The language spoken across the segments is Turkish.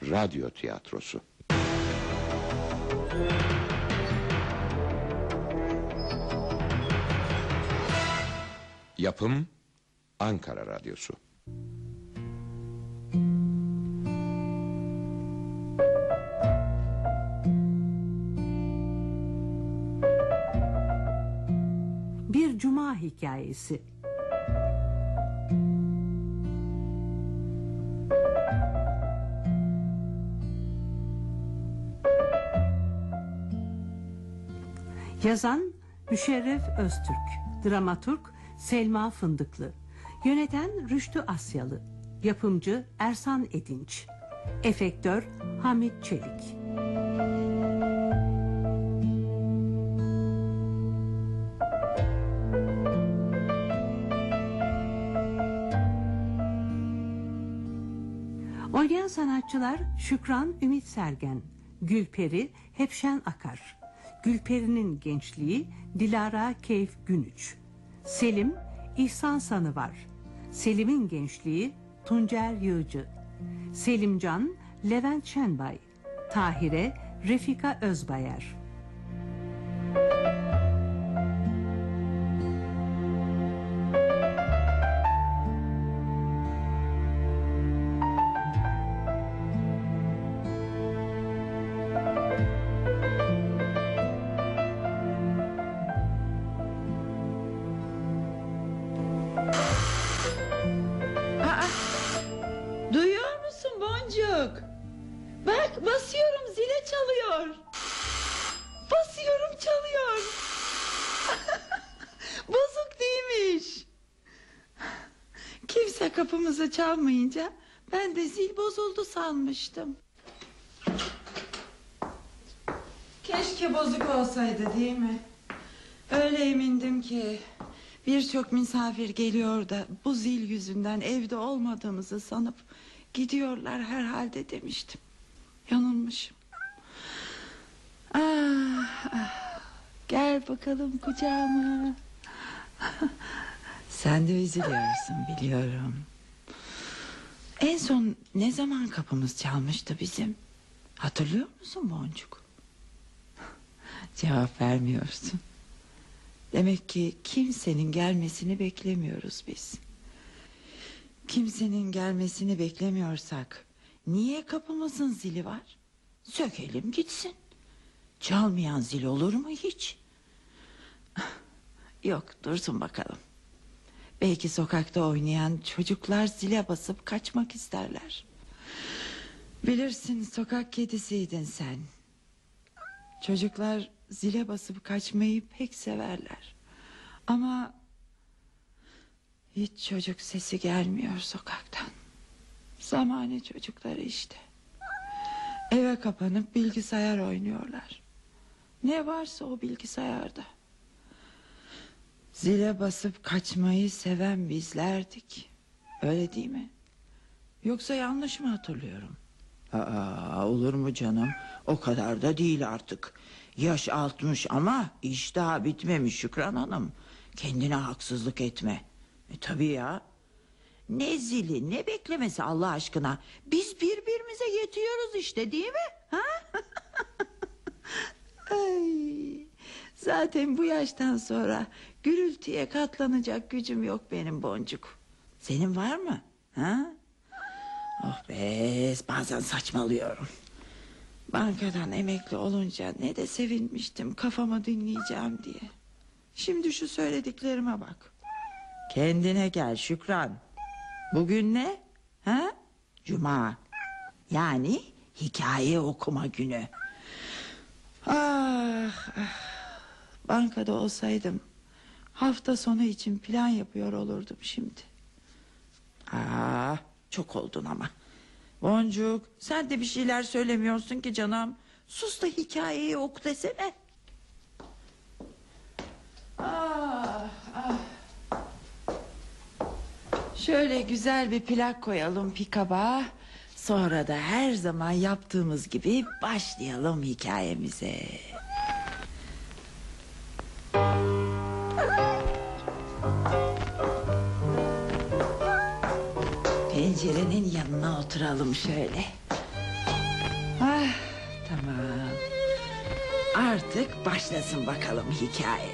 Radyo tiyatrosu. Yapım Ankara Radyosu. Bir Cuma Hikayesi. Yazan Müşerref Öztürk, dramaturg Selma Fındıklı, yöneten Rüştü Asyalı, yapımcı Ersan Edinç, efektör Hamit Çelik. Oynayan sanatçılar Şükran Ümit Sergen, Gülperi Hepşen Akar, Gülperi'nin gençliği Dilara Keyf Günüç, Selim İhsan Sanıvar, Selim'in gençliği Tuncer Yığcı, Selimcan Levent Şenbay, Tahire Refika Özbayar. Duyuyor musun Boncuk? Bak basıyorum, zile çalıyor. Basıyorum, çalıyor. Bozuk değilmiş. Kimse kapımızı çalmayınca ben de zil bozuldu sanmıştım. Keşke bozuk olsaydı, değil mi? Öyle emindim ki birçok misafir geliyor da bu zil yüzünden evde olmadığımızı sanıp gidiyorlar herhalde demiştim. Yanılmışım. Gel bakalım kucağıma. Sen de üzülüyorsun, biliyorum. En son ne zaman kapımız çalmıştı bizim? Hatırlıyor musun Boncuk? Cevap vermiyorsun. Demek ki kimsenin gelmesini beklemiyoruz biz. Kimsenin gelmesini beklemiyorsak niye kapımızın zili var? Sökelim gitsin. Çalmayan zil olur mu hiç? Yok, dursun bakalım. Belki sokakta oynayan çocuklar zile basıp kaçmak isterler. Bilirsin, sokak kedisiydin sen. Çocuklar zile basıp kaçmayı pek severler. Ama hiç çocuk sesi gelmiyor sokaktan. Zamane çocukları işte. Eve kapanıp bilgisayar oynuyorlar. Ne varsa o bilgisayarda. Zile basıp kaçmayı seven bizlerdik. Öyle değil mi? Yoksa yanlış mı hatırlıyorum? Olur mu canım? O kadar da değil artık. Yaş 60 ama iş daha bitmemiş Şükran Hanım. Kendine haksızlık etme. Tabii ya. Ne zili ne beklemesi Allah aşkına. Biz birbirimize yetiyoruz işte, değil mi? Ha? Ay, zaten bu yaştan sonra gürültüye katlanacak gücüm yok benim Boncuk. Senin var mı? Ha? Oh be, bazen saçmalıyorum. Bankadan emekli olunca ne de sevinmiştim kafamı dinleyeceğim diye. Şimdi şu söylediklerime bak. Kendine gel Şükran. Bugün ne? Ha? Cuma. Yani hikaye okuma günü. Bankada olsaydım hafta sonu için plan yapıyor olurdum şimdi. Çok oldun ama. Boncuk, sen de bir şeyler söylemiyorsun ki canım. Sus da hikayeyi oku desene. Şöyle güzel bir plak koyalım pikaba. Sonra da her zaman yaptığımız gibi başlayalım hikayemize. Pencerenin yanına oturalım şöyle. Artık başlasın bakalım hikaye.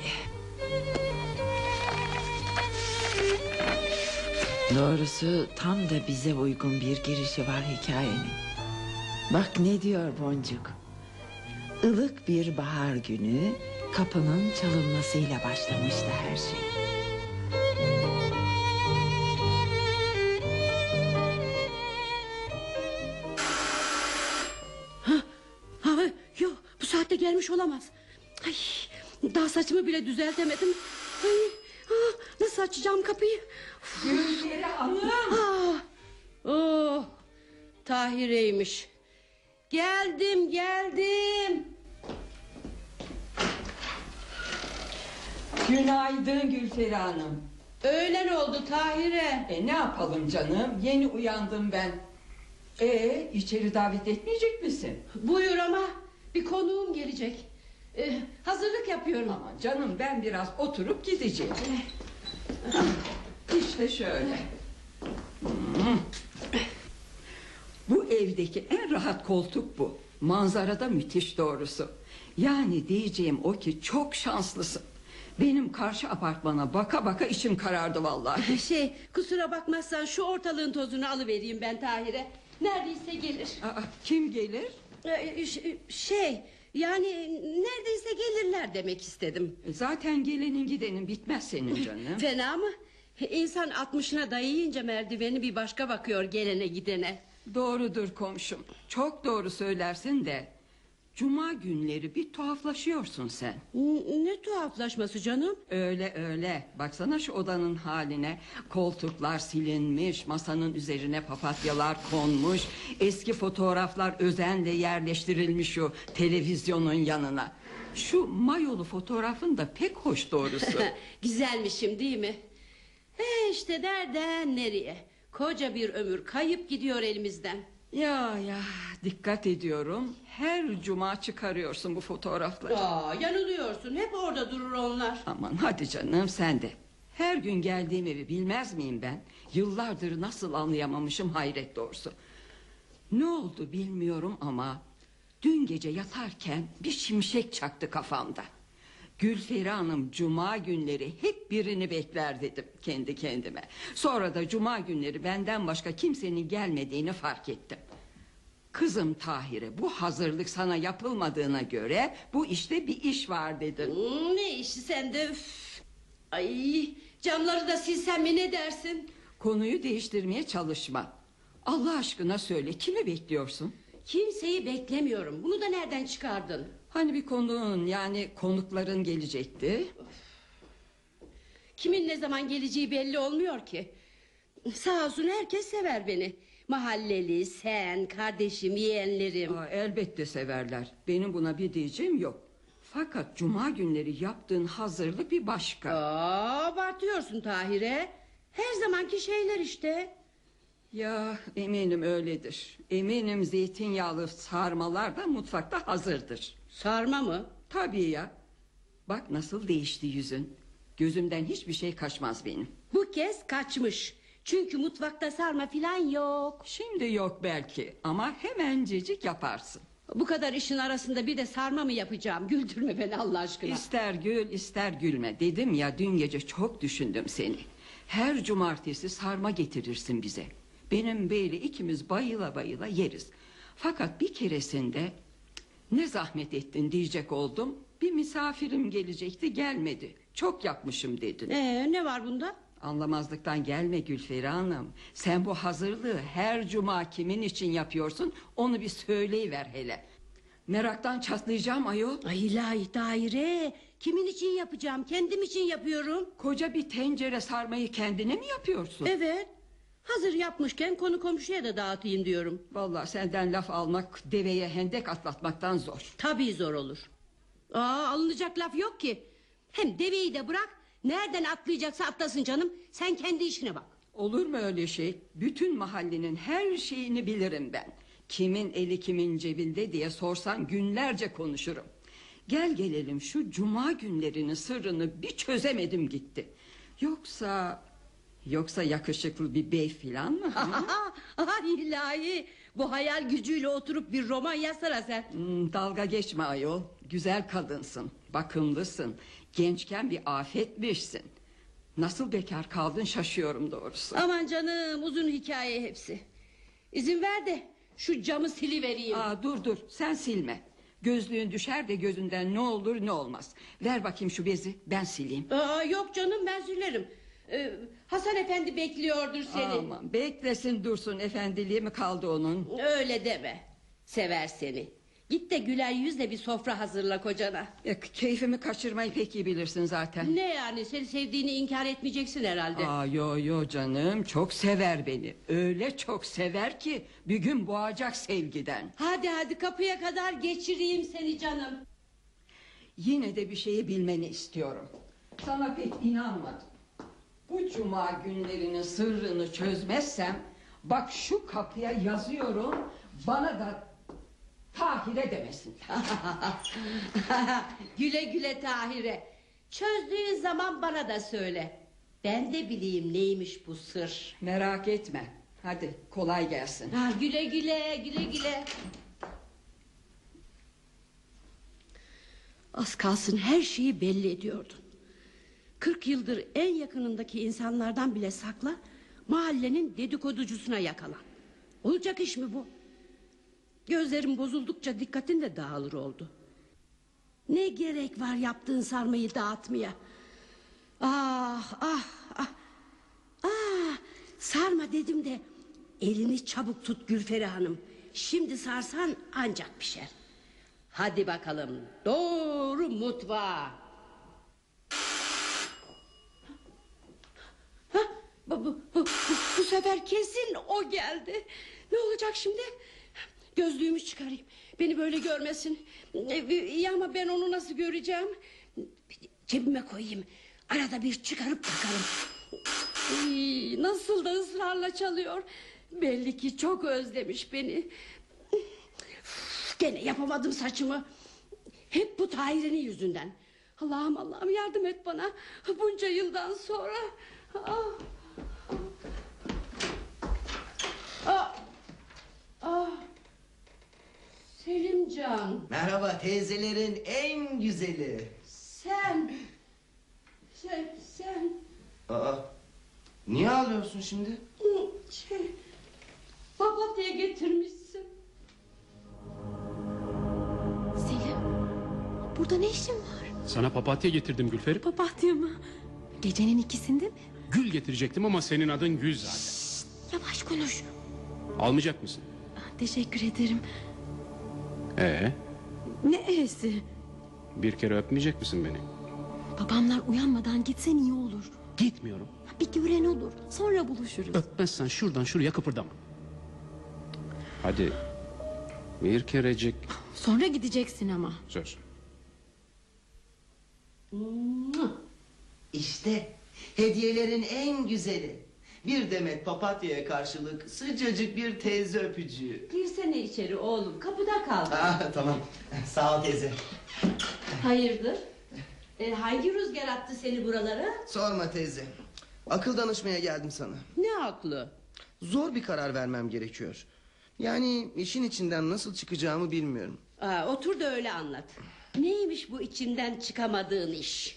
Doğrusu tam da bize uygun bir girişi var hikayenin. Bak ne diyor Boncuk. Ilık bir bahar günü kapının çalınmasıyla başlamıştı her şey. Yok, bu saatte gelmiş olamaz. Ay, daha saçımı bile düzeltemedim. Ay, nasıl açacağım kapıyı? Gülperi Hanım. Oh, Tahire'ymiş. Geldim. Günaydın Gülperi Hanım. Öğlen oldu Tahire. Ne yapalım canım? Yeni uyandım ben. İçeri davet etmeyecek misin? Buyur ama bir konuğum gelecek. Hazırlık yapıyorum. Aman canım, ben biraz oturup gideceğim. İşte şöyle. Bu evdeki en rahat koltuk bu. Manzara da müthiş doğrusu. Yani diyeceğim o ki çok şanslısın. Benim karşı apartmana baka baka içim karardı vallahi. Kusura bakmazsan şu ortalığın tozunu alıvereyim ben Tahire. Neredeyse gelir. Kim gelir? Yani neredeyse gelirler demek istedim. Zaten gelenin gidenin bitmez senin canım. Fena mı? İnsan 60'ına dayayınca merdiveni bir başka bakıyor gelene gidene. Doğrudur komşum. Çok doğru söylersin de Cuma günleri bir tuhaflaşıyorsun sen. Ne tuhaflaşması canım? Öyle. Baksana şu odanın haline. Koltuklar silinmiş, masanın üzerine papatyalar konmuş, eski fotoğraflar özenle yerleştirilmiş şu televizyonun yanına. Şu mayolu fotoğrafın da pek hoş doğrusu. Güzelmişim değil mi? İşte nereden nereye? Koca bir ömür kayıp gidiyor elimizden. Ya dikkat ediyorum. Her cuma çıkarıyorsun bu fotoğrafları. Yanılıyorsun, hep orada durur onlar. Aman hadi canım sen de. Her gün geldiğim evi bilmez miyim ben? Yıllardır nasıl anlayamamışım hayret doğrusu. Ne oldu bilmiyorum ama dün gece yatarken bir şimşek çaktı kafamda. Gülferi Hanım cuma günleri hep birini bekler dedim kendi kendime. Sonra da cuma günleri benden başka kimsenin gelmediğini fark ettim. Kızım Tahire, bu hazırlık sana yapılmadığına göre bu işte bir iş var dedim. Ne işi sende? Ay, camları da silsem mi ne dersin? Konuyu değiştirmeye çalışma. Allah aşkına söyle, kimi bekliyorsun? Kimseyi beklemiyorum. Bunu da nereden çıkardın? Hani bir konuğun, yani konukların gelecekti. Kimin ne zaman geleceği belli olmuyor ki. Sağ olsun herkes sever beni. Mahalleli, sen, kardeşim, yeğenlerim. Elbette severler. Benim buna bir diyeceğim yok. Fakat cuma günleri yaptığın hazırlık bir başka. Abartıyorsun Tahire. Her zamanki şeyler işte. Ya eminim öyledir. Eminim zeytinyağlı sarmalar da mutfakta hazırdır. Sarma mı? Tabii ya. Bak nasıl değişti yüzün. Gözümden hiçbir şey kaçmaz benim. Bu kez kaçmış. Çünkü mutfakta sarma filan yok. Şimdi yok belki ama hemencecik yaparsın. Bu kadar işin arasında bir de sarma mı yapacağım? Güldürme beni Allah aşkına. İster gül ister gülme. Dedim ya dün gece çok düşündüm seni. Her cumartesi sarma getirirsin bize. Benim beyle ikimiz bayıla bayıla yeriz. Fakat bir keresinde ne zahmet ettin diyecek oldum. Bir misafirim gelecekti, gelmedi. Çok yapmışım dedin. Ne var bunda? Anlamazlıktan gelme Gülferi Hanım. Sen bu hazırlığı her cuma kimin için yapıyorsun onu bir söyleyiver hele. Meraktan çatlayacağım ayol. Ay ilahi daire. Kimin için yapacağım? Kendim için yapıyorum. Koca bir tencere sarmayı kendine mi yapıyorsun? Evet. Hazır yapmışken konu komşuya da dağıtayım diyorum. Vallahi senden laf almak deveye hendek atlatmaktan zor. Tabii zor olur. Alınacak laf yok ki. Hem deveyi de bırak. Nereden atlayacaksa atlasın canım. Sen kendi işine bak. Olur mu öyle şey? Bütün mahallenin her şeyini bilirim ben. Kimin eli kimin cebinde diye sorsan günlerce konuşurum. Gel gelelim şu cuma günlerinin sırrını bir çözemedim gitti. Yoksa yakışıklı bir bey filan mı? İlahi. Bu hayal gücüyle oturup bir roman yazsana sen. Dalga geçme ayol. güzel kadınsın, bakımlısın. Gençken bir afetmişsin. Nasıl bekar kaldın şaşıyorum doğrusu. Aman canım, uzun hikaye hepsi. İzin ver de şu camı silivereyim. Dur sen silme. Gözlüğün düşer de gözünden ne olur ne olmaz. Ver bakayım şu bezi, ben sileyim. Yok canım, ben silerim. Hasan Efendi bekliyordur seni. Aman beklesin dursun, efendiliği mi kaldı onun? Öyle deme. Sever seni. Git de güler yüzle bir sofra hazırla kocana. Keyfimi kaçırmayı pek iyi bilirsin zaten. Ne yani, seni sevdiğini inkar etmeyeceksin herhalde. Yo canım, çok sever beni. Öyle çok sever ki bir gün boğacak sevgiden. Hadi kapıya kadar geçireyim seni canım. Yine de bir şeyi bilmeni istiyorum. Sana pek inanmadım. Bu cuma günlerinin sırrını çözmezsem, bak şu kapıya yazıyorum, bana da Tahir'e demesin. Güle güle Tahir'e. Çözdüğün zaman bana da söyle. Ben de bileyim neymiş bu sır. Merak etme. Hadi kolay gelsin. Güle güle. Az kalsın her şeyi belli ediyordun. 40 yıldır en yakınındaki insanlardan bile sakla, mahallenin dedikoducusuna yakalan. Olacak iş mi bu? Gözlerim bozuldukça dikkatin de dağılır oldu. Ne gerek var yaptığın sarmayı dağıtmaya? Sarma dedim de elini çabuk tut Gülferi Hanım. Şimdi sarsan ancak pişer. Hadi bakalım, doğru mutfağa. Bu sefer kesin o geldi. Ne olacak şimdi? Gözlüğümü çıkarayım, beni böyle görmesin. İyi ama ben onu nasıl göreceğim? Cebime koyayım, arada bir çıkarıp bakarım. Nasıl da ısrarla çalıyor. Belli ki çok özlemiş beni. Gene yapamadım saçımı. Hep bu Tahir'in yüzünden. Allah'ım yardım et bana. Bunca yıldan sonra. Selimcan. Merhaba, teyzelerin en güzeli. Sen. Aa, niye ağlıyorsun şimdi? Papatya getirmişsin. Selim, burada ne işin var? Sana papatya getirdim Gülferi. Papatya mı? Gecenin ikisinde mi? Gül getirecektim ama senin adın Gül zaten. Yavaş konuş. Almayacak mısın? Teşekkür ederim. Ne e'si? Bir kere öpmeyecek misin beni? Babamlar uyanmadan gitsen iyi olur. Gitmiyorum. Bir gören olur. Sonra buluşuruz. Öpmezsen şuradan şuraya kıpırdama. Hadi. Bir kerecik. Sonra gideceksin ama. Söz. İşte hediyelerin en güzeli. Bir demet papatyaya karşılık sıcacık bir teyze öpücüğü. Girsene içeri oğlum, kapıda kaldı. Tamam, sağ ol teyze. Hayırdır? Hangi rüzgar attı seni buralara? Sorma teyze. Akıl danışmaya geldim sana. Ne aklı? Zor bir karar vermem gerekiyor. Yani işin içinden nasıl çıkacağımı bilmiyorum. Otur da öyle anlat. Neymiş bu içinden çıkamadığın iş?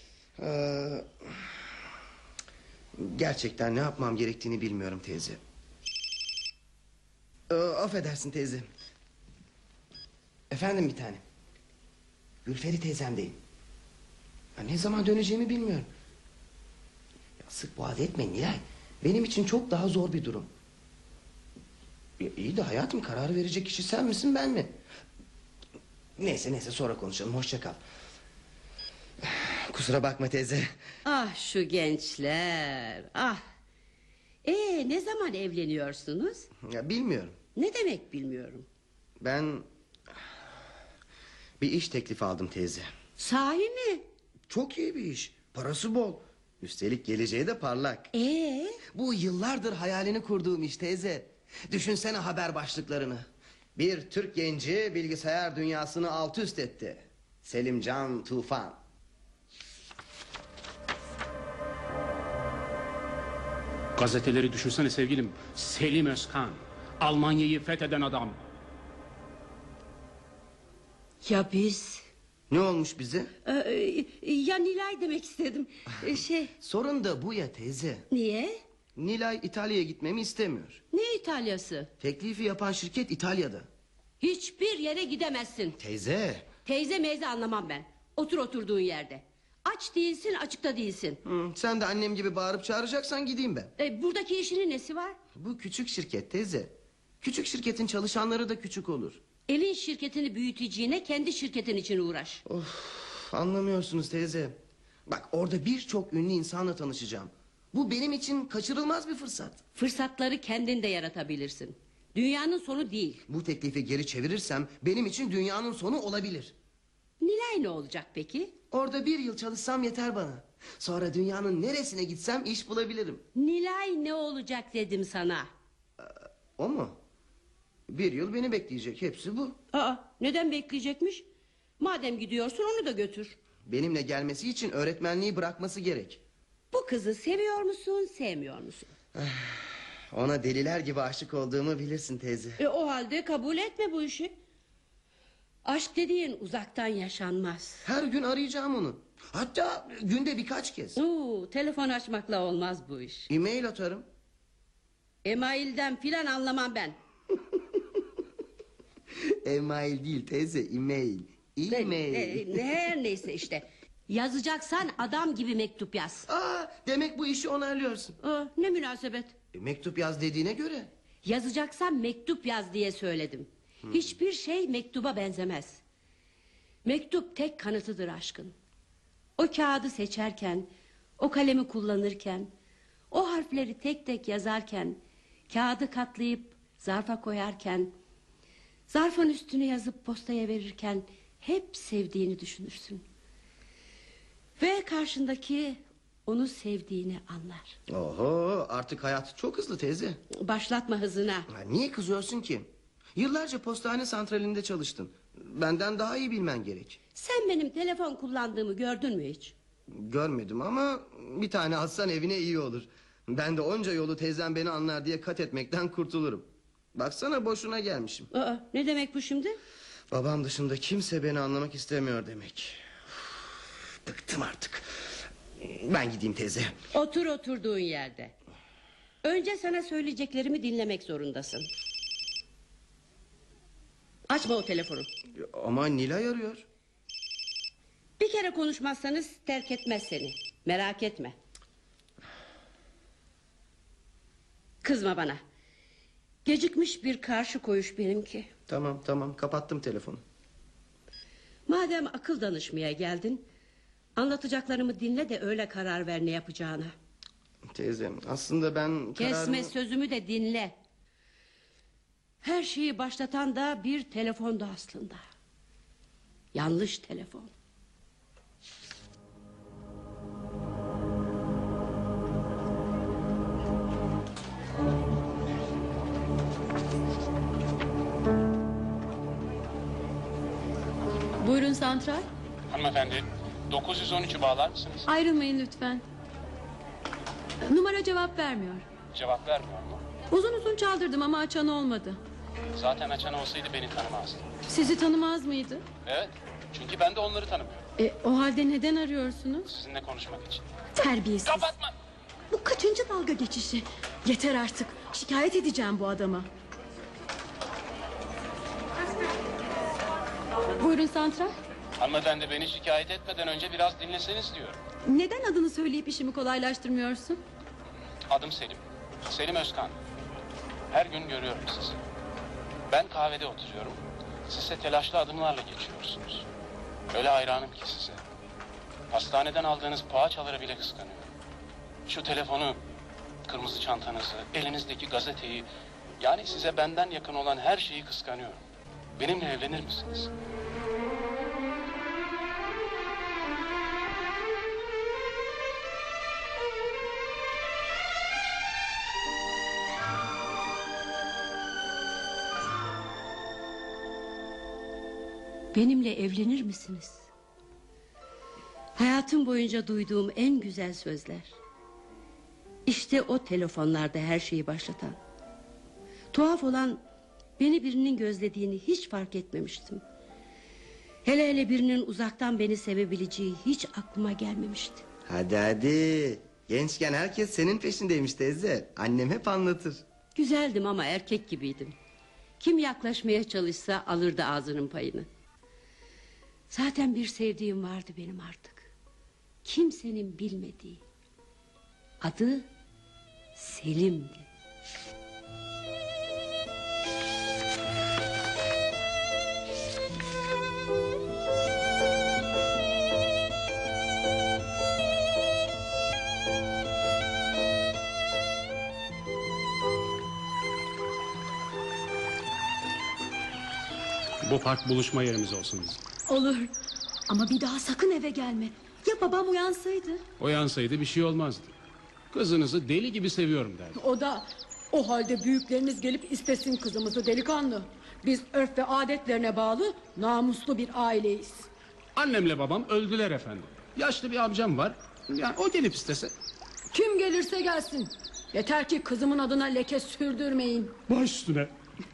Gerçekten ne yapmam gerektiğini bilmiyorum teyze. Affedersin teyze. Efendim bir tane. Gülferi teyzemdeyim. Ne zaman döneceğimi bilmiyorum. Sık boğaz etme Nilay. Benim için çok daha zor bir durum. İyi de hayatım, karar verecek kişi sen misin ben mi? Neyse sonra konuşalım, hoşça kal. Kusura bakma teyze. Ah şu gençler. Ne zaman evleniyorsunuz? Bilmiyorum. Ne demek bilmiyorum. Ben bir iş teklifi aldım teyze. Sahi mi? Çok iyi bir iş. Parası bol. Üstelik geleceği de parlak. Bu yıllardır hayalini kurduğum iş teyze. Düşünsene haber başlıklarını. Bir Türk genci bilgisayar dünyasını alt üst etti. Selimcan Tufan. Gazeteleri düşünsene sevgilim. Selim Özkan. Almanya'yı fetheden adam. Ya biz? Ne olmuş bize? Ya Nilay demek istedim. Sorun da bu ya teyze. Niye? Nilay İtalya'ya gitmemi istemiyor. Ne İtalyası? Teklifi yapan şirket İtalya'da. Hiçbir yere gidemezsin. Teyze. Teyze meyze anlamam ben. Otur oturduğun yerde. Aç değilsin, açıkta değilsin. Sen de annem gibi bağırıp çağıracaksan gideyim ben. Buradaki işinin nesi var? Bu küçük şirket teyze. Küçük şirketin çalışanları da küçük olur. Elin şirketini büyüteceğine kendi şirketin için uğraş. Anlamıyorsunuz teyze. Bak orada birçok ünlü insanla tanışacağım. Bu benim için kaçırılmaz bir fırsat. Fırsatları kendin de yaratabilirsin. Dünyanın sonu değil. Bu teklifi geri çevirirsem benim için dünyanın sonu olabilir. Nilay ne olacak peki? Orada 1 yıl çalışsam yeter bana. Sonra dünyanın neresine gitsem iş bulabilirim. Nilay ne olacak dedim sana. O mu? 1 yıl beni bekleyecek, hepsi bu. Neden bekleyecekmiş? Madem gidiyorsun onu da götür. Benimle gelmesi için öğretmenliği bırakması gerek. Bu kızı seviyor musun, sevmiyor musun? Ona deliler gibi aşık olduğumu bilirsin teyze. O halde kabul etme bu işi. Aşk dediğin uzaktan yaşanmaz. Her gün arayacağım onu. Hatta günde birkaç kez. Telefon açmakla olmaz bu iş. E-mail atarım. Emailden filan anlamam ben. E-mail değil teyze, e-mail. E-mail. Her neyse işte. Yazacaksan adam gibi mektup yaz. Demek bu işi onaylıyorsun. Ne münasebet. Mektup yaz dediğine göre. Yazacaksan mektup yaz diye söyledim. Hiçbir şey mektuba benzemez. Mektup tek kanıtıdır aşkın. O kağıdı seçerken, o kalemi kullanırken, o harfleri tek tek yazarken, kağıdı katlayıp zarfa koyarken, zarfın üstüne yazıp postaya verirken hep sevdiğini düşünürsün. Ve karşındaki onu sevdiğini anlar. Oho, artık hayat çok hızlı teyze. Başlatma hızına. Niye kızıyorsun ki? Yıllarca postane santralinde çalıştın. Benden daha iyi bilmen gerek. Sen benim telefon kullandığımı gördün mü hiç? Görmedim ama bir tane alsan evine iyi olur. Ben de onca yolu teyzem beni anlar diye kat etmekten kurtulurum. Baksana boşuna gelmişim. Ne demek bu şimdi? Babam dışında kimse beni anlamak istemiyor demek. Bıktım artık. Ben gideyim teyze. Otur oturduğun yerde. Önce sana söyleyeceklerimi dinlemek zorundasın. Açma o telefonu. Ama Nilay arıyor. Bir kere konuşmazsanız terk etmez seni. Merak etme. Kızma bana. Gecikmiş bir karşı koyuş benimki. Tamam kapattım telefonu. Madem akıl danışmaya geldin, anlatacaklarımı dinle de öyle karar ver ne yapacağına. Teyzem aslında ben Kesme sözümü de dinle. Her şeyi başlatan da bir telefondu aslında. Yanlış telefon. Buyurun santral. Hanımefendi 913'ü bağlar mısınız? Ayrılmayın lütfen. Numara cevap vermiyor. Cevap vermiyor mu? Uzun uzun çaldırdım ama açan olmadı. Zaten açan olsaydı beni tanımazdı. Sizi tanımaz mıydı? Evet, çünkü ben de onları tanımıyorum. O halde neden arıyorsunuz? Sizinle konuşmak için. Terbiyesiz. Kapatma! Bu kaçıncı dalga geçişi? Yeter artık. Şikayet edeceğim bu adama. Buyurun santral. Hanımefendi beni şikayet etmeden önce biraz dinleseniz diyorum. Neden adını söyleyip işimi kolaylaştırmıyorsun? Adım Selim. Selim Özkan. Her gün görüyorum sizi. Ben kahvede oturuyorum. Siz de telaşlı adımlarla geçiyorsunuz. Öyle hayranım ki size. Hastaneden aldığınız poğaçaları bile kıskanıyorum. Şu telefonu, kırmızı çantanızı, elinizdeki gazeteyi... yani size benden yakın olan her şeyi kıskanıyorum. Benimle evlenir misiniz? Benimle evlenir misiniz? Hayatım boyunca duyduğum en güzel sözler. İşte o telefonlarda her şeyi başlatan. Tuhaf olan, beni birinin gözlediğini hiç fark etmemiştim. Hele hele birinin uzaktan beni sevebileceği hiç aklıma gelmemişti. Hadi. Gençken herkes senin peşindeymiş teyze. Annem hep anlatır. Güzeldim ama erkek gibiydim. Kim yaklaşmaya çalışsa alırdı ağzının payını. Zaten bir sevdiğim vardı benim artık. Kimsenin bilmediği. Adı Selim'di. Bu park buluşma yerimiz olsun bizim. Olur. Ama bir daha sakın eve gelme. Ya babam uyansaydı? Uyansaydı bir şey olmazdı. Kızınızı deli gibi seviyorum derdi. O halde büyükleriniz gelip istesin kızımızı delikanlı. Biz örf ve adetlerine bağlı namuslu bir aileyiz. Annemle babam öldüler efendim. Yaşlı bir amcam var. Yani o gelip istese. Kim gelirse gelsin. Yeter ki kızımın adına leke sürdürmeyin. Baş üstüne.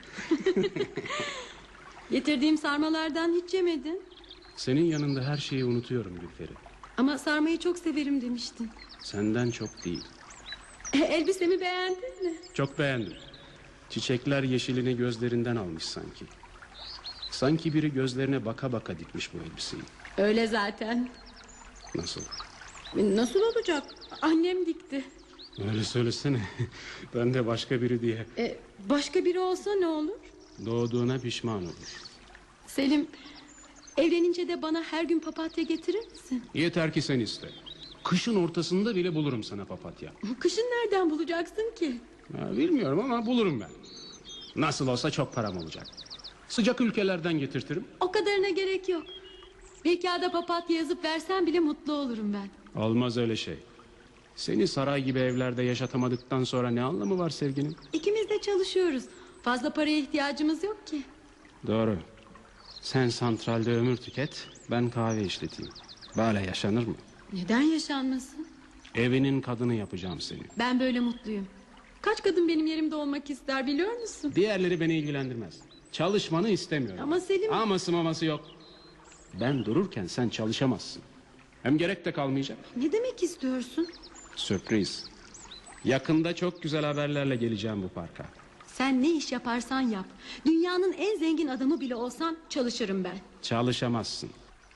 Getirdiğim sarmalardan hiç yemedin. Senin yanında her şeyi unutuyorum Gülferi. Ama sarmayı çok severim demiştin. Senden çok değil. Elbisemi beğendin mi? Çok beğendim. Çiçekler yeşilini gözlerinden almış sanki. Sanki biri gözlerine baka baka dikmiş bu elbiseyi. Öyle zaten. Nasıl? Nasıl olacak? Annem dikti. Öyle söylesene. Ben de başka biri diye. Başka biri olsa ne olur? Doğduğuna pişman olur. Selim, evlenince de bana her gün papatya getirir misin? Yeter ki sen iste. Kışın ortasında bile bulurum sana papatya. Kışın nereden bulacaksın ki? Bilmiyorum ama bulurum ben. Nasıl olsa çok param olacak. Sıcak ülkelerden getirtirim. O kadarına gerek yok. Bir kağıda papatya yazıp versen bile mutlu olurum ben. Olmaz öyle şey. Seni saray gibi evlerde yaşatamadıktan sonra ne anlamı var sevginin? İkimiz de çalışıyoruz. Fazla paraya ihtiyacımız yok ki. Doğru. Sen santralde ömür tüket, ben kahve işleteyim. Böyle yaşanır mı? Neden yaşanmasın? Evinin kadını yapacağım seni. Ben böyle mutluyum. Kaç kadın benim yerimde olmak ister biliyor musun? Diğerleri beni ilgilendirmez. Çalışmanı istemiyorum. Ama Selim... Aması maması yok. Ben dururken sen çalışamazsın. Hem gerek de kalmayacak. Ne demek istiyorsun? Sürpriz. Yakında çok güzel haberlerle geleceğim bu parka. Sen ne iş yaparsan yap. Dünyanın en zengin adamı bile olsan çalışırım ben. Çalışamazsın.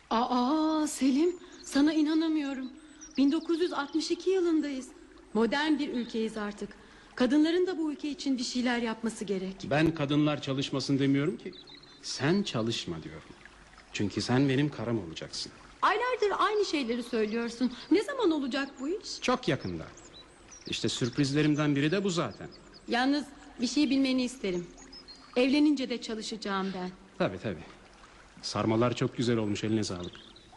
Selim, sana inanamıyorum. 1962 yılındayız. Modern bir ülkeyiz artık. Kadınların da bu ülke için bir şeyler yapması gerek. Ben kadınlar çalışmasın demiyorum ki. Sen çalışma diyorum. Çünkü sen benim karım olacaksın. Aylardır aynı şeyleri söylüyorsun. Ne zaman olacak bu iş? Çok yakında. İşte sürprizlerimden biri de bu zaten. Yalnız bir şey bilmeni isterim. Evlenince de çalışacağım ben. Tabii. Sarmalar çok güzel olmuş, eline sağlık.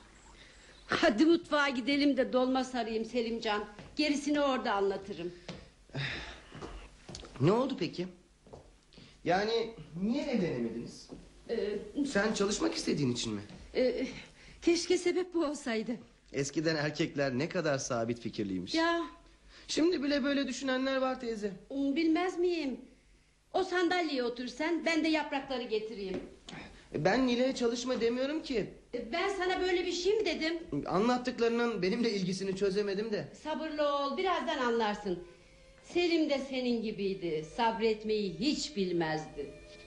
Hadi mutfağa gidelim de dolma sarayım Selimcan. Gerisini orada anlatırım. Ne oldu peki? Yani niye evlenemediniz? Sen çalışmak istediğin için mi? Keşke sebep bu olsaydı. Eskiden erkekler ne kadar sabit fikirliymiş. Ya Şimdi bile böyle düşünenler var teyze. bilmez miyim? O sandalyeye otur sen, ben de yaprakları getireyim. Ben Nilay'a çalışma demiyorum ki. Ben sana böyle bir şey mi dedim? Anlattıklarının benimle ilgisini çözemedim de. Sabırlı ol, birazdan anlarsın. Selim de senin gibiydi. Sabretmeyi hiç bilmezdi.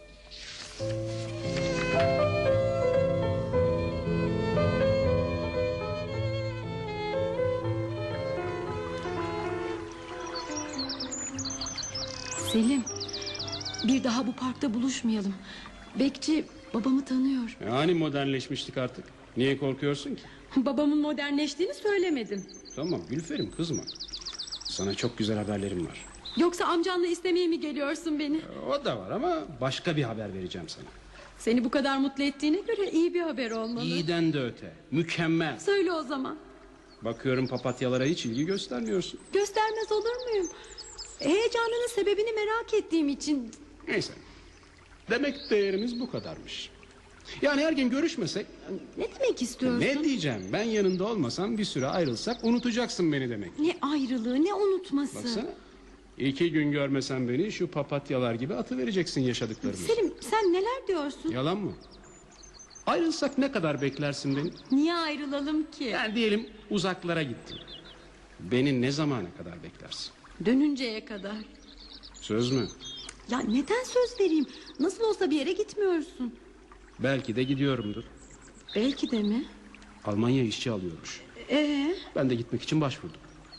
Selim, bir daha bu parkta buluşmayalım. Bekçi babamı tanıyor. Yani modernleşmiştik artık. Niye korkuyorsun ki? Babamın modernleştiğini söylemedim. Tamam Gülferim, kızma. Sana çok güzel haberlerim var. Yoksa amcanla istemeye mi geliyorsun beni? O da var ama başka bir haber vereceğim sana. Seni bu kadar mutlu ettiğine göre iyi bir haber olmalı. İyiden de öte. Mükemmel. Söyle o zaman. Bakıyorum papatyalara hiç ilgi göstermiyorsun. Göstermez olur muyum? Heyecanının sebebini merak ettiğim için. Neyse. Demek değerimiz bu kadarmış. Yani her gün görüşmesek... Ne demek istiyorsun? Ne diyeceğim? Ben yanında olmasam bir süre ayrılsak unutacaksın beni demek. Ne ayrılığı, ne unutması. Baksana. 2 gün görmesen beni şu papatyalar gibi atıvereceksin yaşadıklarımızı. Selim, sen neler diyorsun? Yalan mı? Ayrılsak ne kadar beklersin beni? Niye ayrılalım ki? Yani diyelim uzaklara gittin. Beni ne zamana kadar beklersin? Dönünceye kadar. Söz mü? Ya neden söz vereyim? Nasıl olsa bir yere gitmiyorsun. Belki de gidiyorumdur. Belki de mi? Almanya işçi alıyormuş. Ben de gitmek için başvurdum.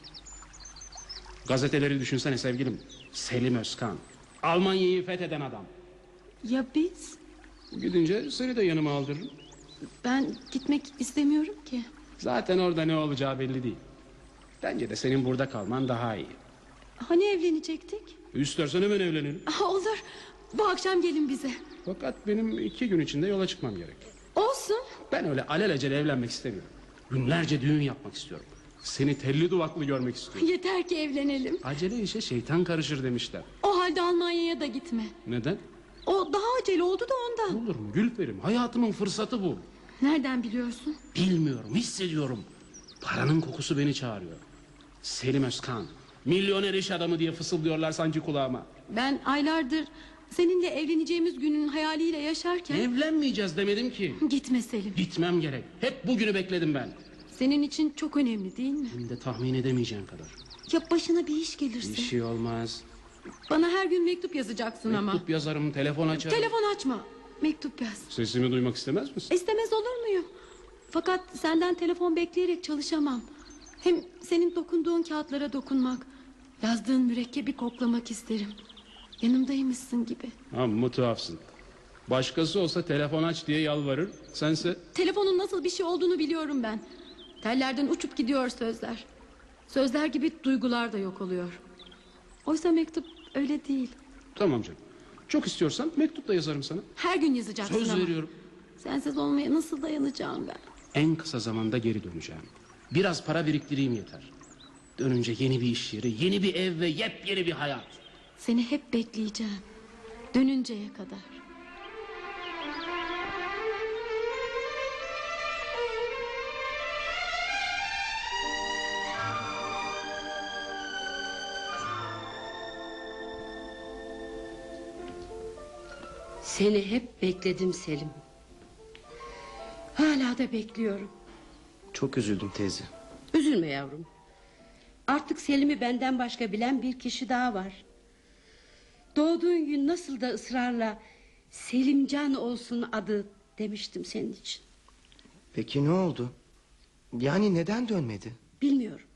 Gazeteleri düşünsene sevgilim. Selim Özkan. Almanya'yı fetheden adam. Ya biz? Gidince seni de yanıma aldırırım. Ben gitmek istemiyorum ki. Zaten orada ne olacağı belli değil. Bence de senin burada kalman daha iyi. Hani evlenecektik? İstersen hemen evlenelim. Olur. Bu akşam gelin bize. Fakat benim 2 gün içinde yola çıkmam gerek. Olsun. Ben öyle alelacele evlenmek istemiyorum. Günlerce düğün yapmak istiyorum. Seni telli duvaklı görmek istiyorum. Yeter ki evlenelim. Acele işe şeytan karışır demişler. O halde Almanya'ya da gitme. Neden? O daha acele oldu da ondan. Olur mu Gülperim? Hayatımın fırsatı bu. Nereden biliyorsun? Bilmiyorum, hissediyorum. Paranın kokusu beni çağırıyor. Selim Özkan, milyoner iş adamı diye fısıldıyorlar sanki kulağıma. Ben aylardır seninle evleneceğimiz günün hayaliyle yaşarken... Evlenmeyeceğiz demedim ki. Gitme Selim. Gitmem gerek. Hep bugünü bekledim ben. Senin için çok önemli değil mi? Hem de tahmin edemeyeceğin kadar. Ya başına bir iş gelirse? Bir şey olmaz. Bana her gün mektup yazacaksın ama. Mektup yazarım, telefon açarım. Telefon açma. Mektup yaz. Sesimi duymak istemez misin? İstemez olur muyum? Fakat senden telefon bekleyerek çalışamam. Hem senin dokunduğun kağıtlara dokunmak, yazdığın mürekkebi koklamak isterim. Yanımdaymışsın gibi. Amma tuhafsın. Başkası olsa telefon aç diye yalvarır. Sense... Telefonun nasıl bir şey olduğunu biliyorum ben. Tellerden uçup gidiyor sözler. Sözler gibi duygular da yok oluyor. Oysa mektup öyle değil. Tamam canım. Çok istiyorsan mektup da yazarım sana. Her gün yazacaksın Söz ama. veriyorum. Sensiz olmaya nasıl dayanacağım ben? En kısa zamanda geri döneceğim. Biraz para biriktireyim yeter. Dönünce yeni bir iş yeri, yeni bir ev ve yepyeni bir hayat. Seni hep bekleyeceğim. Dönünceye kadar. Seni hep bekledim Selim. Hala da bekliyorum. Çok üzüldüm teyze. Üzülme yavrum. Artık Selim'i benden başka bilen bir kişi daha var. Doğduğun gün nasıl da ısrarla Selimcan olsun adı demiştim senin için. Peki ne oldu? Yani neden dönmedi? Bilmiyorum.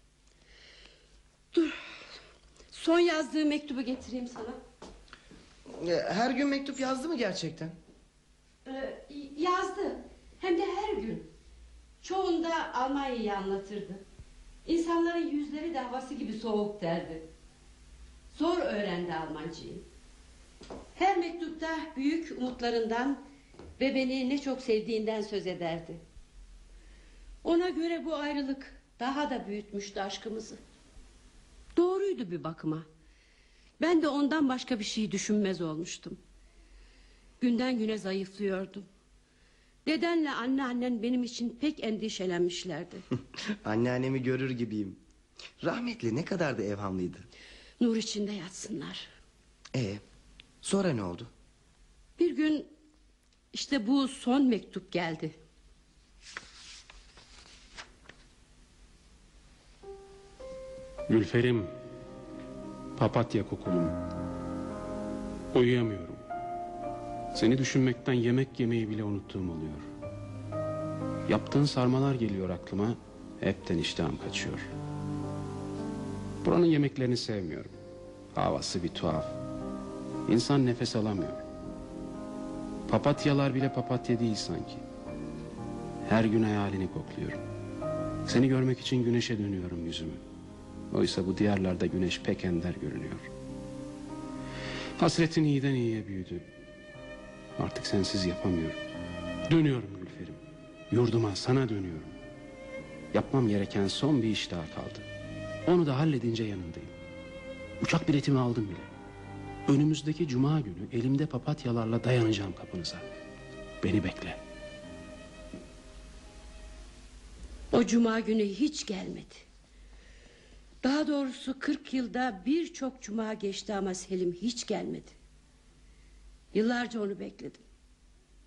Dur. Son yazdığı mektubu getireyim sana. Her gün mektup yazdı mı gerçekten? Yazdı. Hem de her gün. Çoğunda Almanya'yı anlatırdı. İnsanların yüzleri de havası gibi soğuk derdi. Zor öğrendi Almancayı. Her mektupta büyük umutlarından ve beni ne çok sevdiğinden söz ederdi. Ona göre bu ayrılık daha da büyütmüştü aşkımızı. Doğruydu bir bakıma. Ben de ondan başka bir şey düşünmez olmuştum. Günden güne zayıflıyordum. Dedenle anneannen benim için pek endişelenmişlerdi. Anneannemi görür gibiyim. Rahmetli ne kadar da evhamlıydı. Nur içinde yatsınlar. Sonra ne oldu? Bir gün işte bu son mektup geldi. Gülferim, papatya kokulum. Uyuyamıyorum. Seni düşünmekten yemek yemeyi bile unuttuğum oluyor. Yaptığın sarmalar geliyor aklıma. Hepten iştahım kaçıyor. Buranın yemeklerini sevmiyorum. Havası bir tuhaf. İnsan nefes alamıyor. Papatyalar bile papatya değil sanki. Her gün hayalini kokluyorum. Seni görmek için güneşe dönüyorum yüzümü. Oysa bu diyarlarda güneş pek ender görünüyor. Hasretin iyiden iyiye büyüdü. Artık sensiz yapamıyorum. Dönüyorum Gülferim. Yurduma, sana dönüyorum. Yapmam gereken son bir iş daha kaldı. Onu da halledince yanındayım. Uçak biletimi aldım bile. Önümüzdeki cuma günü elimde papatyalarla dayanacağım kapınıza. Beni bekle. O cuma günü hiç gelmedi. Daha doğrusu 40 yılda birçok cuma geçti ama Selim hiç gelmedi. Yıllarca onu bekledim.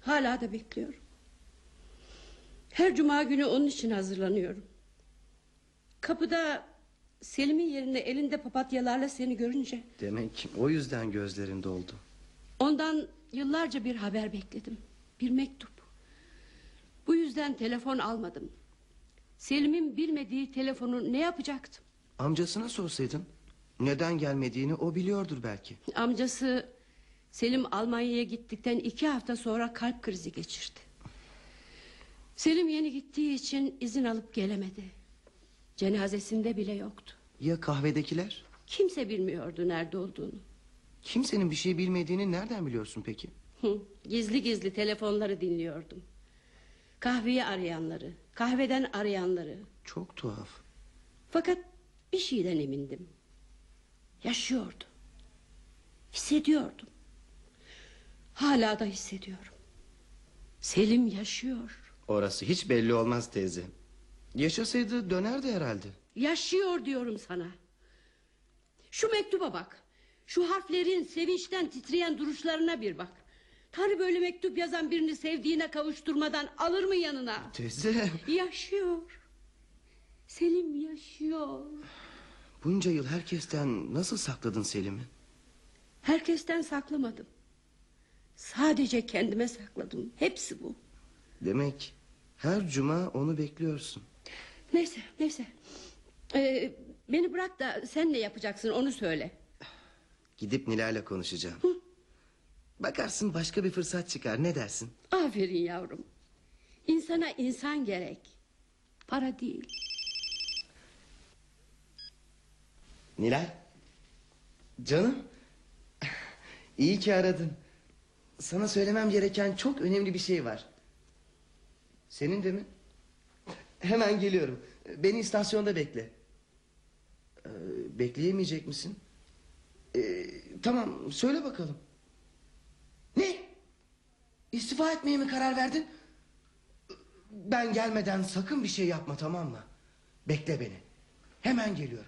Hala da bekliyorum. Her cuma günü onun için hazırlanıyorum. Kapıda Selim'in yerine elinde papatyalarla seni görünce... Demek o yüzden gözlerin doldu. Ondan yıllarca bir haber bekledim. Bir mektup. Bu yüzden telefon almadım. Selim'in bilmediği telefonu ne yapacaktım? Amcasına sorsaydın. Neden gelmediğini o biliyordur belki. Amcası Selim Almanya'ya gittikten 2 hafta sonra kalp krizi geçirdi. Selim yeni gittiği için izin alıp gelemedi. Cenazesinde bile yoktu. Ya kahvedekiler? Kimse bilmiyordu nerede olduğunu. Kimsenin bir şey bilmediğini nereden biliyorsun peki? Gizli gizli telefonları dinliyordum. Kahveyi arayanları, kahveden arayanları. Çok tuhaf. Fakat bir şeyden emindim. Yaşıyordu. Hissediyordum. Hala da hissediyorum. Selim yaşıyor. Orası hiç belli olmaz teyze. Yaşasaydı dönerdi herhalde. Yaşıyor diyorum sana. Şu mektuba bak. Şu harflerin sevinçten titreyen duruşlarına bir bak. Tanrı böyle mektup yazan birini sevdiğine kavuşturmadan alır mı yanına? Teyze. Yaşıyor. Selim yaşıyor. Bunca yıl herkesten nasıl sakladın Selim'i? Herkesten saklamadım. Sadece kendime sakladım. Hepsi bu. Demek her cuma onu bekliyorsun. Neyse. Beni bırak da sen ne yapacaksın onu söyle. Gidip Nilay'la konuşacağım. Bakarsın başka bir fırsat çıkar, ne dersin? Aferin yavrum. İnsana insan gerek. Para değil. Nilay. Canım. İyi ki aradın. Sana söylemem gereken çok önemli bir şey var. Senin de mi? Hemen geliyorum. Beni istasyonda bekle. Bekleyemeyecek misin? Tamam, söyle bakalım. Ne? İstifa etmeye mi karar verdin? Ben gelmeden sakın bir şey yapma, tamam mı? Bekle beni. Hemen geliyorum.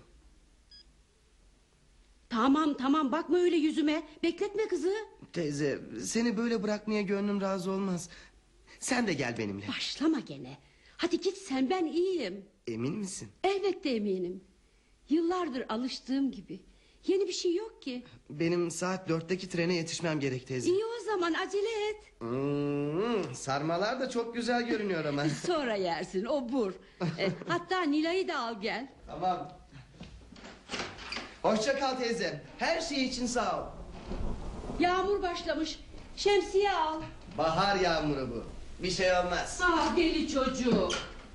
Tamam bakma öyle yüzüme. Bekletme kızı. Teyze, seni böyle bırakmaya gönlüm razı olmaz. Sen de gel benimle. Başlama gene. Hadi git sen, ben iyiyim. Emin misin? Elbette eminim. Yıllardır alıştığım gibi. Yeni bir şey yok ki. Benim saat 4'teki trene yetişmem gerek teyze. İyi o zaman acele et. Sarmalar da çok güzel görünüyor ama. Sonra yersin, o bur. Hatta Nilay'ı da al gel. Tamam. Hoşça kal teyze. Her şey için sağ ol. Yağmur başlamış. Şemsiye al. Bahar yağmuru bu. Bir şey olmaz. Ah deli çocuk.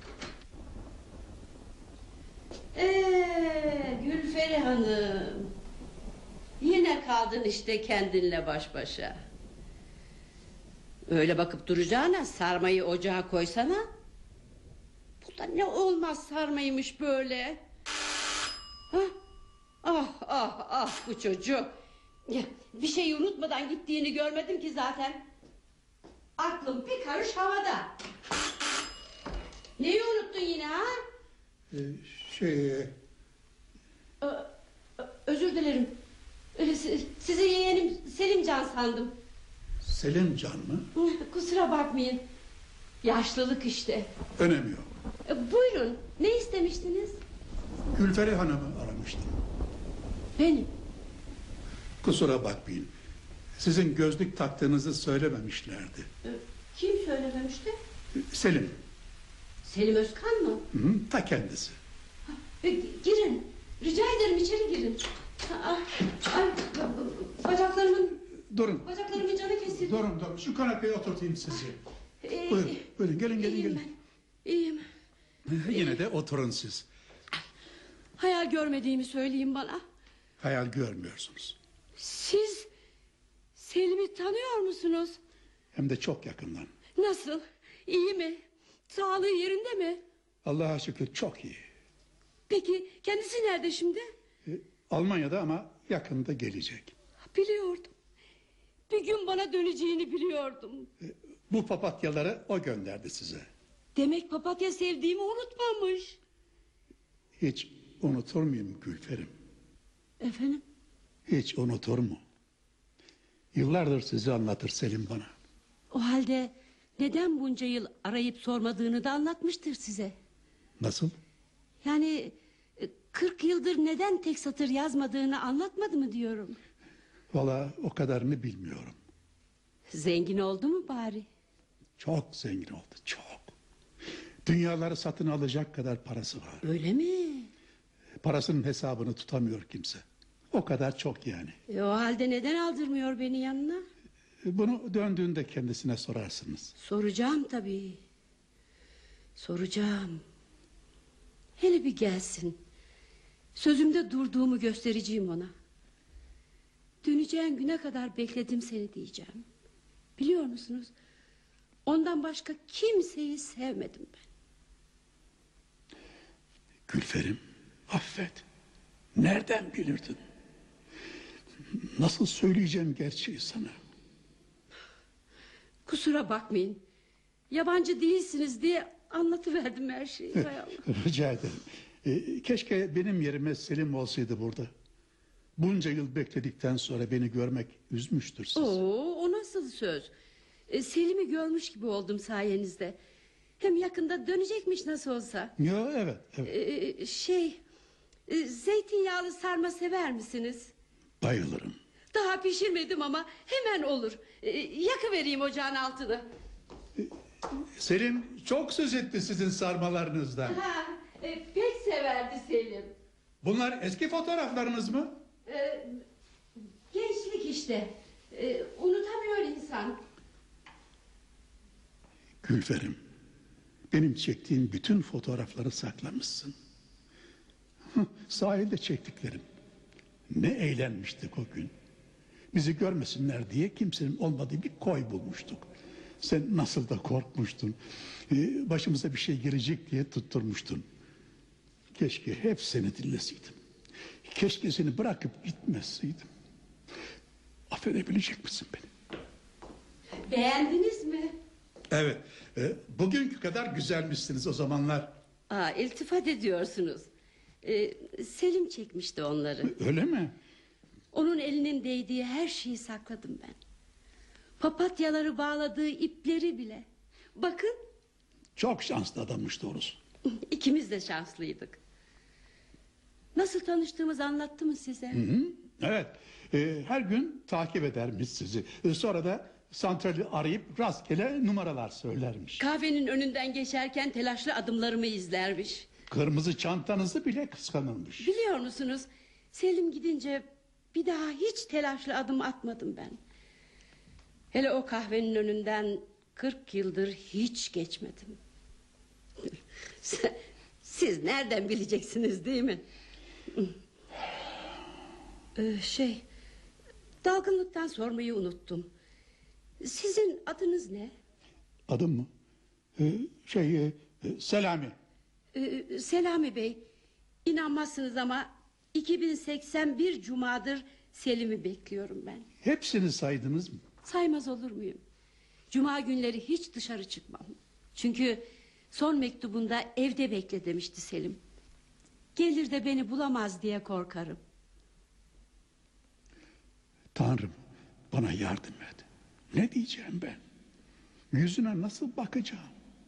Gülferi Hanım. Yine kaldın işte kendinle baş başa. Öyle bakıp duracağına sarmayı ocağa koysana. Bu da ne olmaz sarmaymış böyle. Ah bu çocuk. Bir şeyi unutmadan gittiğini görmedim ki zaten. Aklım bir karış havada. Neyi unuttun yine ha? Özür dilerim. Sizi yeğenim Selimcan sandım. Selimcan mı? Kusura bakmayın. Yaşlılık işte. Önemi yok. Buyurun, ne istemiştiniz? Gülferi Hanım'ı aramıştım. Benim. Kusura bakmayın. Sizin gözlük taktığınızı söylememişlerdi. Kim söylememişti? Selim. Selim Özkan mı? Ta kendisi. Girin. Rica ederim içeri girin. Ay, Durun. Bacaklarımın canı kesildi. Durun. Şu kanepeye oturtayım sizi. Buyurun. Gelin. İyiyim. Yine de oturun siz. Hayal görmediğimi söyleyin bana. Hayal görmüyorsunuz. Siz Selim'i tanıyor musunuz? Hem de çok yakından. Nasıl? İyi mi? Sağlığı yerinde mi? Allah'a şükür çok iyi. Peki kendisi nerede şimdi? Almanya'da ama yakında gelecek. Biliyordum. Bir gün bana döneceğini biliyordum. Bu papatyaları o gönderdi size. Demek papatya sevdiğimi unutmamış. Hiç unutur muyum Gülferim? Efendim? Hiç unutur mu? Yıllardır sizi anlatır Selim bana. O halde neden bunca yıl arayıp sormadığını da anlatmıştır size. Nasıl? Yani 40 yıldır neden tek satır yazmadığını anlatmadı mı diyorum. Valla o kadarını bilmiyorum. Zengin oldu mu bari? Çok zengin oldu, çok. Dünyaları satın alacak kadar parası var. Öyle mi? Parasının hesabını tutamıyor kimse. O kadar çok yani. O halde neden aldırmıyor beni yanına? Bunu döndüğünde kendisine sorarsınız. Soracağım tabii. Soracağım. Hele bir gelsin. Sözümde durduğumu göstereceğim ona. Döneceğin güne kadar bekledim seni diyeceğim. Biliyor musunuz? Ondan başka kimseyi sevmedim ben. Gülferim, affet. Nereden bilirdin? Nasıl söyleyeceğim gerçeği sana? Kusura bakmayın. Yabancı değilsiniz diye anlatıverdim her şeyi. Hay Allah. Rica ederim. Keşke benim yerime Selim olsaydı burada. Bunca yıl bekledikten sonra beni görmek üzmüştür sizi. O nasıl söz? Selim'i görmüş gibi oldum sayenizde. Hem yakında dönecekmiş nasıl olsa. Ya evet. Zeytinyağlı sarma sever misiniz? Bayılırım. Daha pişirmedim ama hemen olur. Yakıvereyim ocağın altını. Selim çok söz etti sizin sarmalarınızdan. Pek severdi Selim. Bunlar eski fotoğraflarınız mı? Gençlik işte. Unutamıyor insan. Gülferim, benim çektiğim bütün fotoğrafları saklamışsın. Sahilde çektiklerim. Ne eğlenmiştik o gün. Bizi görmesinler diye kimsenin olmadığı bir koy bulmuştuk. Sen nasıl da korkmuştun. Başımıza bir şey gelecek diye tutturmuştun. Keşke hep seni dinleseydim. Keşke seni bırakıp gitmeseydim. Affedebilecek misin beni? Beğendiniz mi? Evet. Bugünkü kadar güzelmişsiniz o zamanlar. İltifat ediyorsunuz. Selim çekmişti onları. Öyle mi? Onun elinin değdiği her şeyi sakladım ben. Papatyaları bağladığı ipleri bile. Bakın. Çok şanslı adammış doğrusu. İkimiz de şanslıydık. Nasıl tanıştığımızı anlattı mı size? Hı. Evet. Her gün takip edermiş sizi. Sonra da santrali arayıp rastgele numaralar söylermiş. Kahvenin önünden geçerken telaşlı adımlarımı izlermiş. Kırmızı çantanızı bile kıskanırmış. Biliyor musunuz? Selim gidince bir daha hiç telaşlı adım atmadım ben. Hele o kahvenin önünden 40 yıldır hiç geçmedim. Siz nereden bileceksiniz değil mi? Dalgınlıktan sormayı unuttum. Sizin adınız ne? Adım mı? Selami. Selami Bey, inanmazsınız ama 2081 cumadır Selim'i bekliyorum ben. Hepsini saydınız mı? Saymaz olur muyum? Cuma günleri hiç dışarı çıkmam. Çünkü son mektubunda evde bekle demişti Selim. Gelir de beni bulamaz diye korkarım. Tanrım bana yardım et. Ne diyeceğim ben? Yüzüne nasıl bakacağım?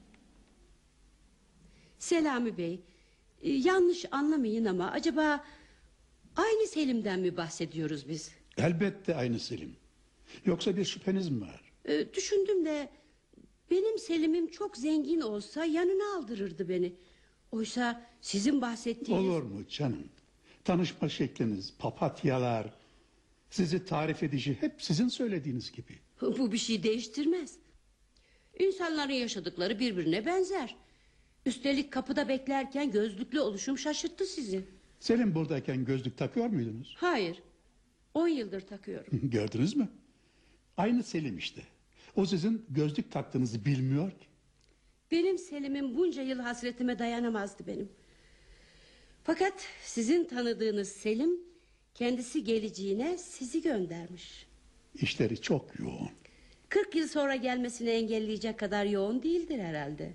Selami Bey, yanlış anlamayın ama acaba aynı Selim'den mi bahsediyoruz biz? Elbette aynı Selim. Yoksa bir şüpheniz mi var? Düşündüm de benim Selim'im çok zengin olsa yanına aldırırdı beni. Oysa sizin bahsettiğiniz... Olur mu canım? Tanışma şekliniz, papatyalar, sizi tarif edici hep sizin söylediğiniz gibi. Bu bir şey değiştirmez. İnsanların yaşadıkları birbirine benzer. Üstelik kapıda beklerken gözlüklü oluşum şaşırttı sizi. Selim buradayken gözlük takıyor muydunuz? Hayır. 10 yıldır takıyorum. Gördünüz mü? Aynı Selim işte. O sizin gözlük taktığınızı bilmiyor ki. Benim Selim'im bunca yıl hasretime dayanamazdı benim. Fakat sizin tanıdığınız Selim kendisi geleceğine sizi göndermiş. İşleri çok yoğun. 40 yıl sonra gelmesini engelleyecek kadar yoğun değildir herhalde.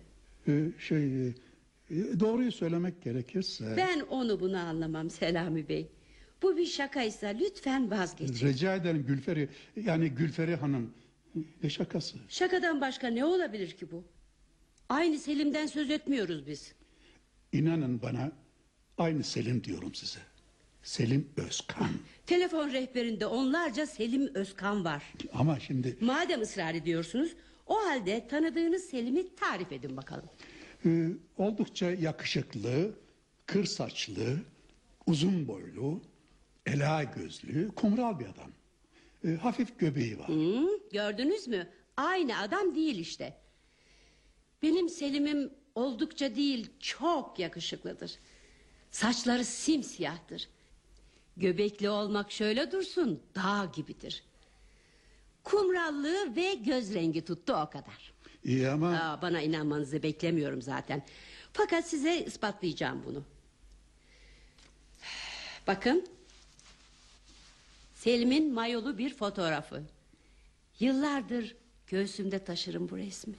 Doğruyu söylemek gerekirse... Ben onu bunu anlamam Selami Bey. Bu bir şakaysa lütfen vazgeçin. Rica ederim Gülferi, yani Gülferi Hanım. Ne şakası? Şakadan başka ne olabilir ki bu? Aynı Selim'den söz etmiyoruz biz. İnanın bana, aynı Selim diyorum size. Selim Özkan. Telefon rehberinde onlarca Selim Özkan var. Ama şimdi... Madem ısrar ediyorsunuz, o halde tanıdığınız Selim'i tarif edin bakalım. Oldukça yakışıklı, kır saçlı, uzun boylu, ela gözlü, kumral bir adam. Hafif göbeği var. Gördünüz mü? Aynı adam değil işte. Benim Selim'im oldukça değil, çok yakışıklıdır. Saçları simsiyahtır. Göbekli olmak şöyle dursun, dağ gibidir. Kumrallığı ve göz rengi tuttu, o kadar. İyi ama... Bana inanmanızı beklemiyorum zaten. Fakat size ispatlayacağım bunu. Bakın. Selim'in mayolu bir fotoğrafı. Yıllardır göğsümde taşırım bu resmi.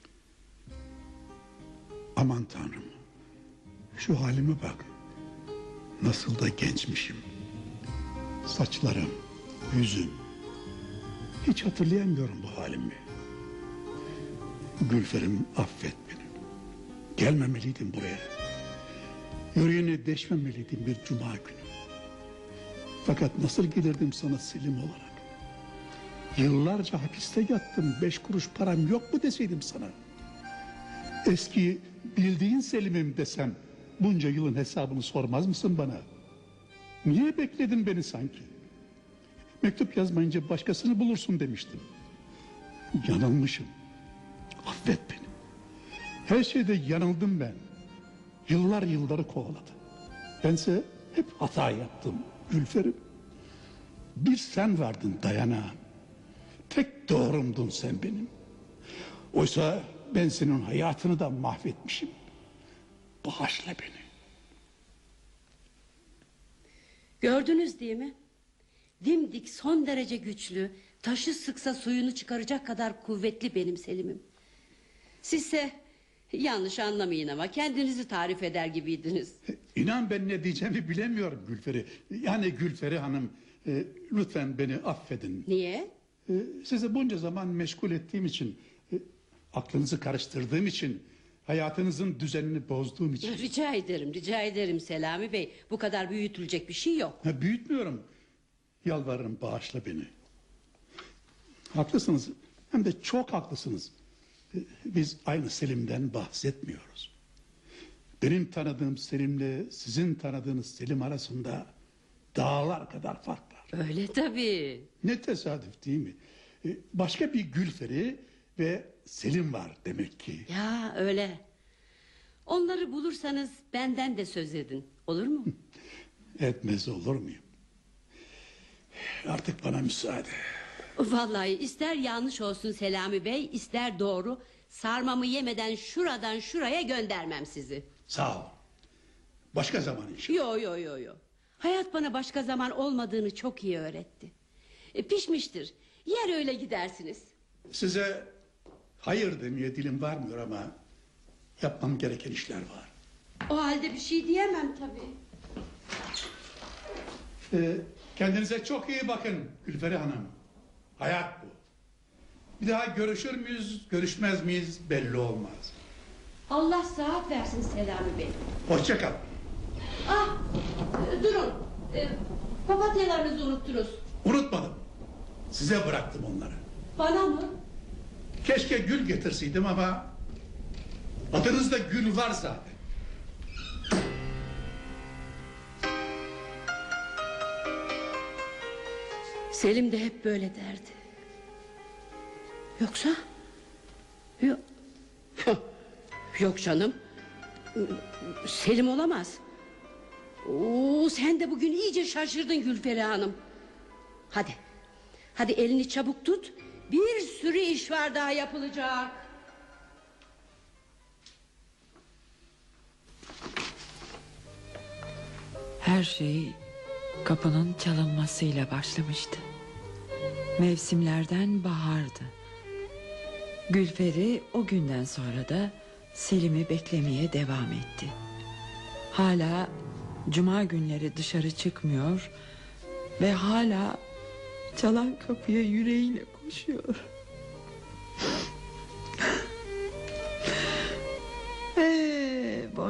Aman Tanrım, şu halime bak. Nasıl da gençmişim. Saçlarım, yüzüm. Hiç hatırlayamıyorum bu halimi. Gülferim, affet beni. Gelmemeliydim buraya. Yüreğine deşmemeliydim bir cuma günü. Fakat nasıl gelirdim sana Selim olarak? Yıllarca hapiste yattım, 5 kuruş param yok mu deseydim sana? Eski bildiğin Selim'im desem, bunca yılın hesabını sormaz mısın bana? Niye bekledin beni sanki? Mektup yazmayınca başkasını bulursun demiştim. Yanılmışım. Affet beni. Her şeyde yanıldım ben. Yıllar yılları kovaladı. Bense hep hata yaptım Gülferim. Bir sen vardın dayanağım. Tek doğrumdun sen benim. Oysa ben senin hayatını da mahvetmişim. Bağışla beni. Gördünüz değil mi? Dimdik, son derece güçlü, taşı sıksa suyunu çıkaracak kadar kuvvetli benim Selim'im. Sizse yanlış anlamayın ama kendinizi tarif eder gibiydiniz. İnan ben ne diyeceğimi bilemiyorum Gülferi. Yani Gülferi Hanım, lütfen beni affedin. Niye? Sizi bunca zaman meşgul ettiğim için, aklınızı karıştırdığım için, hayatınızın düzenini bozduğum için. Rica ederim Selami Bey. Bu kadar büyütülecek bir şey yok. Büyütmüyorum. Yalvarırım, bağışla beni. Haklısınız. Hem de çok haklısınız. Biz aynı Selim'den bahsetmiyoruz. Benim tanıdığım Selim'le sizin tanıdığınız Selim arasında dağlar kadar fark var. Öyle tabii. Ne tesadüf değil mi? Başka bir Gülferi ve Selim var demek ki. Ya öyle. Onları bulursanız benden de söz edin. Olur mu? Etmez olur muyum? Artık bana müsaade. Vallahi ister yanlış olsun Selami Bey, ister doğru, sarmamı yemeden şuradan şuraya göndermem sizi. Sağ ol. Başka zaman inşallah. Yo. Hayat bana başka zaman olmadığını çok iyi öğretti. Pişmiştir. Yer öyle gidersiniz. Size hayır demeye dilim varmıyor ama yapmam gereken işler var. O halde bir şey diyemem tabii. Kendinize çok iyi bakın Gülferi Hanım. Hayat bu. Bir daha görüşür müyüz, görüşmez miyiz belli olmaz. Allah sıhhat versin Selami Bey. Hoşça kal. Durun. Papatyalarınızı unuttunuz. Unutmadım. Size bıraktım onları. Bana mı? Keşke gül getirseydim ama adınızda gül var zaten. Selim de hep böyle derdi. Yoksa? Yok. Yok canım. Selim olamaz. Sen de bugün iyice şaşırdın Gülferi Hanım. Hadi elini çabuk tut. Bir sürü iş var daha yapılacak. Her şey kapının çalınmasıyla başlamıştı. Mevsimlerden bahardı. Gülferi o günden sonra da Selim'i beklemeye devam etti. Hala cuma günleri dışarı çıkmıyor ve hala çalan kapıya yüreğiyle koşuyor.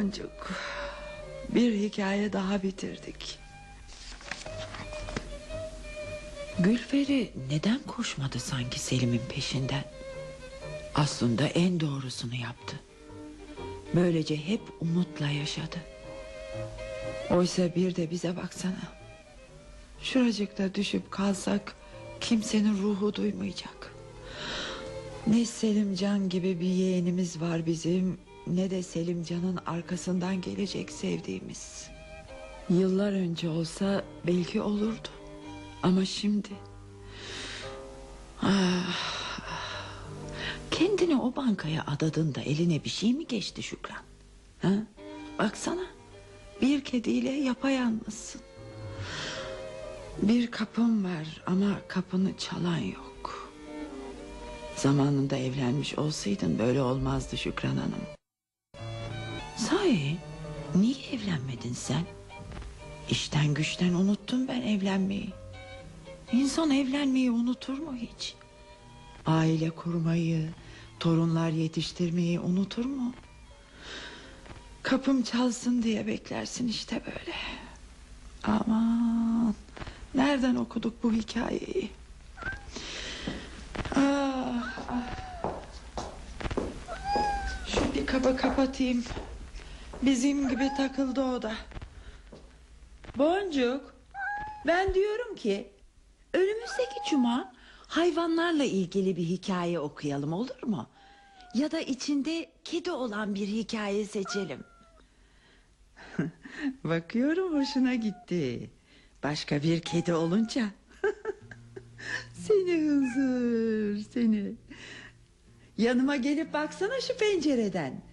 Boncuk. Bir hikaye daha bitirdik. Gülperi neden koşmadı sanki Selim'in peşinden? Aslında en doğrusunu yaptı. Böylece hep umutla yaşadı. Oysa bir de bize baksana. Şuracıkta düşüp kalsak kimsenin ruhu duymayacak. Ne Selimcan gibi bir yeğenimiz var bizim, ne de Selimcan'ın arkasından gelecek sevdiğimiz. Yıllar önce olsa belki olurdu. Ama şimdi... Kendini o bankaya adadığında eline bir şey mi geçti Şükran? Ha? Baksana, bir kediyle yapayalnızsın. Bir kapım var ama kapını çalan yok. Zamanında evlenmiş olsaydın böyle olmazdı Şükran Hanım. Sahi, niye evlenmedin sen? İşten güçten unuttum ben evlenmeyi. İnsan evlenmeyi unutur mu hiç? Aile kurmayı, torunlar yetiştirmeyi unutur mu? Kapım çalsın diye beklersin işte böyle. Aman, nereden okuduk bu hikayeyi? Şu bir kaba kapatayım. Bizim gibi takıldı o da. Boncuk, ben diyorum ki önümüzdeki cuma hayvanlarla ilgili bir hikaye okuyalım, olur mu? Ya da içinde kedi olan bir hikaye seçelim. Bakıyorum hoşuna gitti. Başka bir kedi olunca. Seni hızır, seni. Yanıma gelip baksana şu pencereden.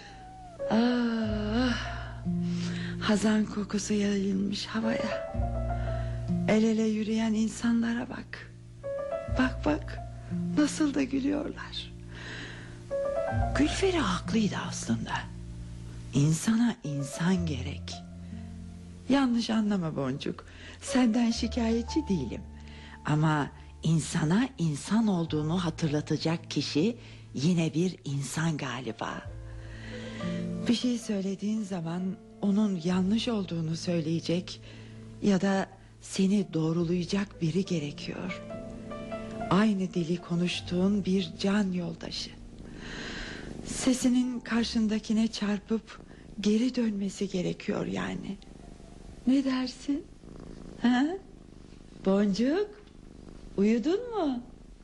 Hazan kokusu yayılmış havaya. El ele yürüyen insanlara bak. Bak bak, nasıl da gülüyorlar. Gülferi haklıydı aslında. İnsana insan gerek. Yanlış anlama Boncuk. Senden şikayetçi değilim. Ama insana insan olduğunu hatırlatacak kişi yine bir insan galiba. Bir şey söylediğin zaman onun yanlış olduğunu söyleyecek ya da seni doğrulayacak biri gerekiyor. Aynı dili konuştuğun bir can yoldaşı. Sesinin karşındakine çarpıp geri dönmesi gerekiyor yani. Ne dersin? Ha? Boncuk, uyudun mu?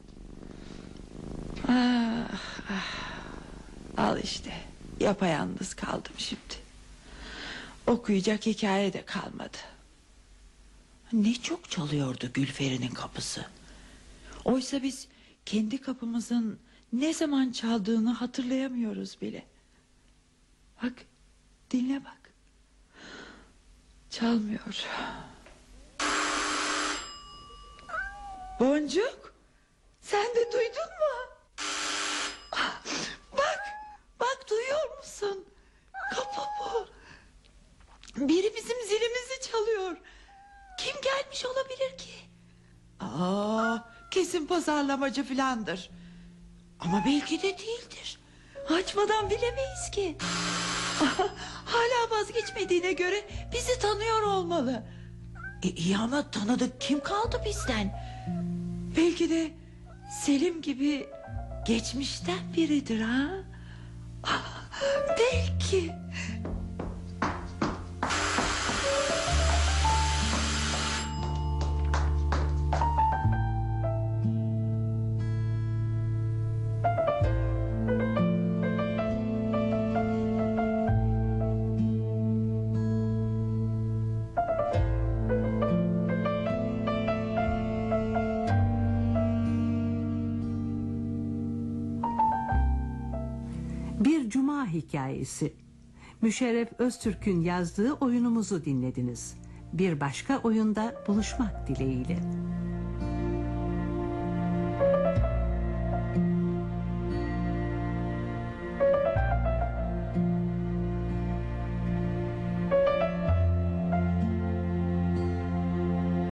Al işte, yapayalnız kaldım şimdi. Okuyacak hikaye de kalmadı. Ne çok çalıyordu Gülferi'nin kapısı. Oysa biz kendi kapımızın ne zaman çaldığını hatırlayamıyoruz bile. Bak, dinle bak. Çalmıyor. Boncuk, sen de duydun mu? Bak duyuyor musun? Kapı bu. Biri bizim zilimizi çalıyor. Kim gelmiş olabilir ki? Kesin pazarlamacı filandır. Ama belki de değildir. Açmadan bilemeyiz ki. Hala vazgeçmediğine göre bizi tanıyor olmalı. İyi ama tanıdık kim kaldı bizden? Belki de Selim gibi geçmişten biridir ha? Belki. Bir Cuma hikayesi. Müşerref Öztürk'ün yazdığı oyunumuzu dinlediniz. Bir başka oyunda buluşmak dileğiyle.